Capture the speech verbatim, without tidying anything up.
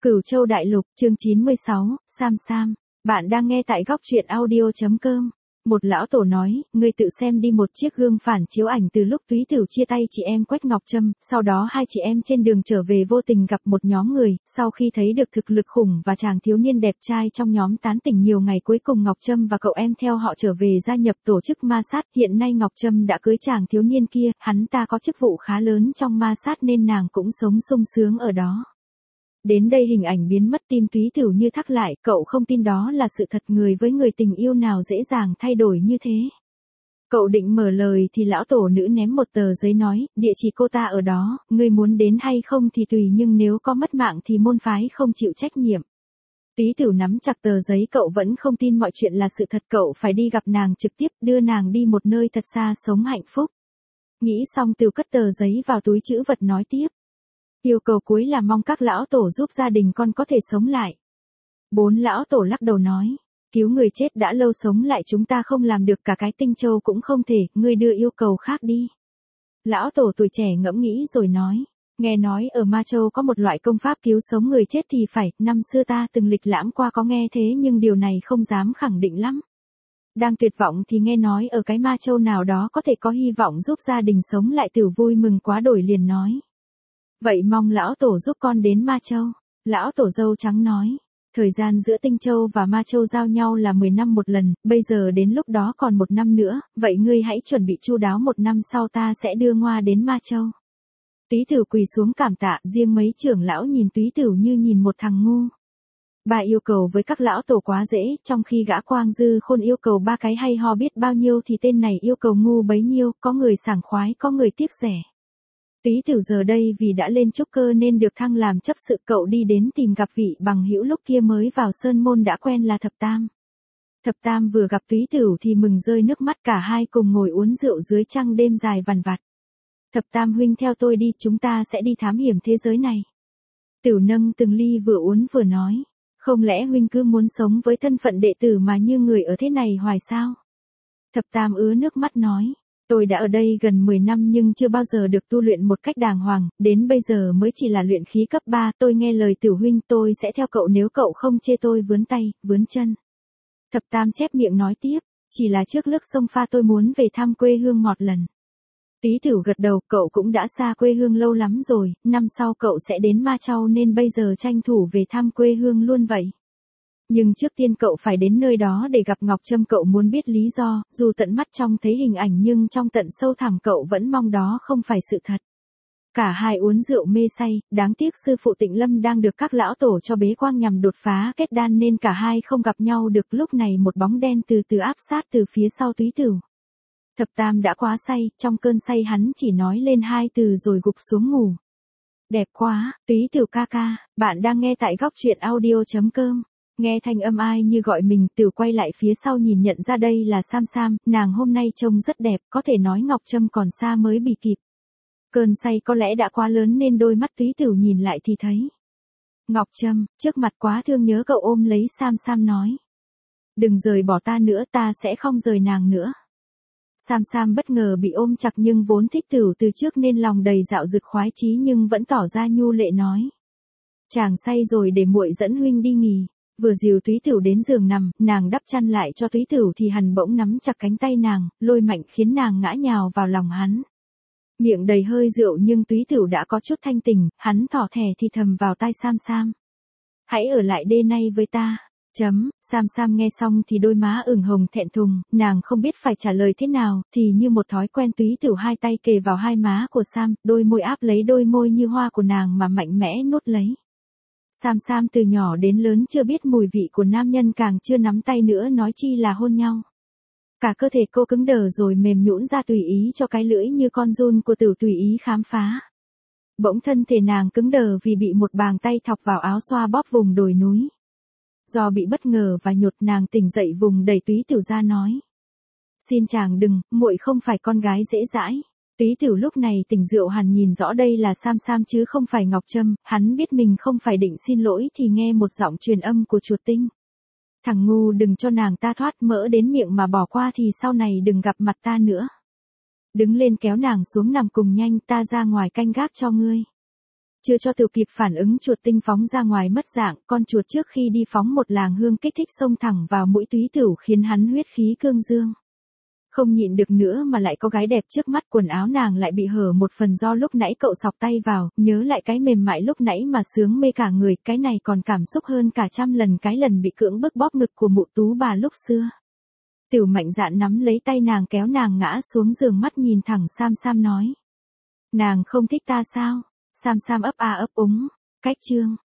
Cửu Châu Đại Lục, chương chín mươi sáu, Sam Sam. Bạn đang nghe tại góc truyện audio.com. Một lão tổ nói, ngươi tự xem đi, một chiếc gương phản chiếu ảnh từ lúc Túy Tửu chia tay chị em Quách Ngọc Trâm, sau đó hai chị em trên đường trở về vô tình gặp một nhóm người, sau khi thấy được thực lực khủng và chàng thiếu niên đẹp trai trong nhóm tán tỉnh nhiều ngày, cuối cùng Ngọc Trâm và cậu em theo họ trở về gia nhập tổ chức ma sát. Hiện nay Ngọc Trâm đã cưới chàng thiếu niên kia, hắn ta có chức vụ khá lớn trong ma sát nên nàng cũng sống sung sướng ở đó. Đến đây hình ảnh biến mất, tim Túy Tửu như thắt lại, cậu không tin đó là sự thật, người với người tình yêu nào dễ dàng thay đổi như thế. Cậu định mở lời thì lão tổ nữ ném một tờ giấy nói, địa chỉ cô ta ở đó, ngươi muốn đến hay không thì tùy, nhưng nếu có mất mạng thì môn phái không chịu trách nhiệm. Túy Tửu nắm chặt tờ giấy, cậu vẫn không tin mọi chuyện là sự thật, cậu phải đi gặp nàng trực tiếp, đưa nàng đi một nơi thật xa sống hạnh phúc. Nghĩ xong Tửu cất tờ giấy vào túi trữ vật nói tiếp. Yêu cầu cuối là mong các lão tổ giúp gia đình con có thể sống lại. Bốn lão tổ lắc đầu nói, cứu người chết đã lâu sống lại chúng ta không làm được, cả cái Tinh Châu cũng không thể, ngươi đưa yêu cầu khác đi. Lão tổ tuổi trẻ ngẫm nghĩ rồi nói, nghe nói ở Ma Châu có một loại công pháp cứu sống người chết thì phải, năm xưa ta từng lịch lãm qua có nghe thế nhưng điều này không dám khẳng định lắm. Đang tuyệt vọng thì nghe nói ở cái Ma Châu nào đó có thể có hy vọng giúp gia đình sống lại. Tửu vui mừng quá đổi liền nói. Vậy mong lão tổ giúp con đến Ma Châu. Lão tổ dâu trắng nói, thời gian giữa Tinh Châu và Ma Châu giao nhau là mười năm một lần, bây giờ đến lúc đó còn một năm nữa, vậy ngươi hãy chuẩn bị chu đáo, một năm sau ta sẽ đưa Ngoa đến Ma Châu. Túy Tửu quỳ xuống cảm tạ, riêng mấy trưởng lão nhìn Túy Tửu như nhìn một thằng ngu. Bà yêu cầu với các lão tổ quá dễ, trong khi gã Quang Dư Khôn yêu cầu ba cái hay ho biết bao nhiêu thì tên này yêu cầu ngu bấy nhiêu, có người sảng khoái, có người tiếc rẻ. Túy Tửu giờ đây vì đã lên trúc cơ nên được thăng làm chấp sự, cậu đi đến tìm gặp vị bằng hữu lúc kia mới vào sơn môn đã quen là Thập Tam. Thập Tam vừa gặp Túy Tửu thì mừng rơi nước mắt, cả hai cùng ngồi uống rượu dưới trăng đêm dài vằn vặt. Thập Tam huynh theo tôi đi, chúng ta sẽ đi thám hiểm thế giới này. Tửu nâng từng ly vừa uống vừa nói, không lẽ huynh cứ muốn sống với thân phận đệ tử mà như người ở thế này hoài sao? Thập Tam ứa nước mắt nói. Tôi đã ở đây gần mười năm nhưng chưa bao giờ được tu luyện một cách đàng hoàng, đến bây giờ mới chỉ là luyện khí cấp ba, tôi nghe lời Tửu huynh, tôi sẽ theo cậu nếu cậu không chê tôi vướn tay, vướn chân. Thập Tam chép miệng nói tiếp, chỉ là trước lúc sông pha tôi muốn về thăm quê hương một lần. Túy Tửu gật đầu, cậu cũng đã xa quê hương lâu lắm rồi, năm sau cậu sẽ đến Ma Châu nên bây giờ tranh thủ về thăm quê hương luôn vậy. Nhưng trước tiên cậu phải đến nơi đó để gặp Ngọc Trâm, cậu muốn biết lý do, dù tận mắt trông thấy hình ảnh nhưng trong tận sâu thẳm cậu vẫn mong đó không phải sự thật. Cả hai uống rượu mê say, đáng tiếc sư phụ Tịnh Lâm đang được các lão tổ cho bế quang nhằm đột phá kết đan nên cả hai không gặp nhau được. Lúc này một bóng đen từ từ áp sát từ phía sau Túy Tửu. Thập Tam đã quá say, trong cơn say hắn chỉ nói lên hai từ rồi gục xuống ngủ. Đẹp quá, Túy Tửu ca ca, bạn đang nghe tại góc truyện audio.com. Nghe thanh âm ai như gọi mình, Tửu quay lại phía sau nhìn nhận ra đây là Sam Sam, nàng hôm nay trông rất đẹp, có thể nói Ngọc Trâm còn xa mới bị kịp. Cơn say có lẽ đã quá lớn nên đôi mắt Túy Tửu nhìn lại thì thấy Ngọc Trâm, trước mặt quá thương nhớ, cậu ôm lấy Sam Sam nói. Đừng rời bỏ ta nữa, ta sẽ không rời nàng nữa. Sam Sam bất ngờ bị ôm chặt nhưng vốn thích Tửu từ trước nên lòng đầy dạo dực khoái chí nhưng vẫn tỏ ra nhu lệ nói. Chàng say rồi để muội dẫn huynh đi nghỉ. Vừa dìu Túy Tửu đến giường nằm, nàng đắp chăn lại cho Túy Tửu thì hắn bỗng nắm chặt cánh tay nàng, lôi mạnh khiến nàng ngã nhào vào lòng hắn. Miệng đầy hơi rượu nhưng Túy Tửu đã có chút thanh tỉnh, hắn thỏ thẻ thì thầm vào tai Sam Sam. Hãy ở lại đêm nay với ta. Chấm, Sam Sam nghe xong thì đôi má ửng hồng thẹn thùng, nàng không biết phải trả lời thế nào, thì như một thói quen Túy Tửu hai tay kề vào hai má của Sam, đôi môi áp lấy đôi môi như hoa của nàng mà mạnh mẽ nuốt lấy. Sam Sam từ nhỏ đến lớn chưa biết mùi vị của nam nhân, càng chưa nắm tay nữa nói chi là hôn nhau. Cả cơ thể cô cứng đờ rồi mềm nhũn ra tùy ý cho cái lưỡi như con giun của Tửu tùy ý khám phá. Bỗng thân thể nàng cứng đờ vì bị một bàn tay thọc vào áo xoa bóp vùng đồi núi. Do bị bất ngờ và nhột nàng tỉnh dậy vùng đẩy Túy Tửu ra nói. Xin chàng đừng, muội không phải con gái dễ dãi. Túy Tửu lúc này tỉnh rượu hẳn nhìn rõ đây là Sam Sam chứ không phải Ngọc Trâm, hắn biết mình không phải định xin lỗi thì nghe một giọng truyền âm của chuột tinh. Thằng ngu, đừng cho nàng ta thoát mỡ đến miệng mà bỏ qua thì sau này đừng gặp mặt ta nữa. Đứng lên kéo nàng xuống nằm cùng nhanh, ta ra ngoài canh gác cho ngươi. Chưa cho tiểu kịp phản ứng chuột tinh phóng ra ngoài mất dạng, con chuột trước khi đi phóng một làng hương kích thích xông thẳng vào mũi túy tửu khiến hắn huyết khí cương dương. Không nhịn được nữa mà lại có gái đẹp trước mắt, quần áo nàng lại bị hở một phần do lúc nãy cậu sọc tay vào, nhớ lại cái mềm mại lúc nãy mà sướng mê cả người, cái này còn cảm xúc hơn cả trăm lần cái lần bị cưỡng bức bóp ngực của mụ tú bà lúc xưa. Tiểu Mạnh Dạn nắm lấy tay nàng kéo nàng ngã xuống giường, mắt nhìn thẳng Sam Sam nói. Nàng không thích ta sao? Sam Sam ấp a ấp úng. Cách chương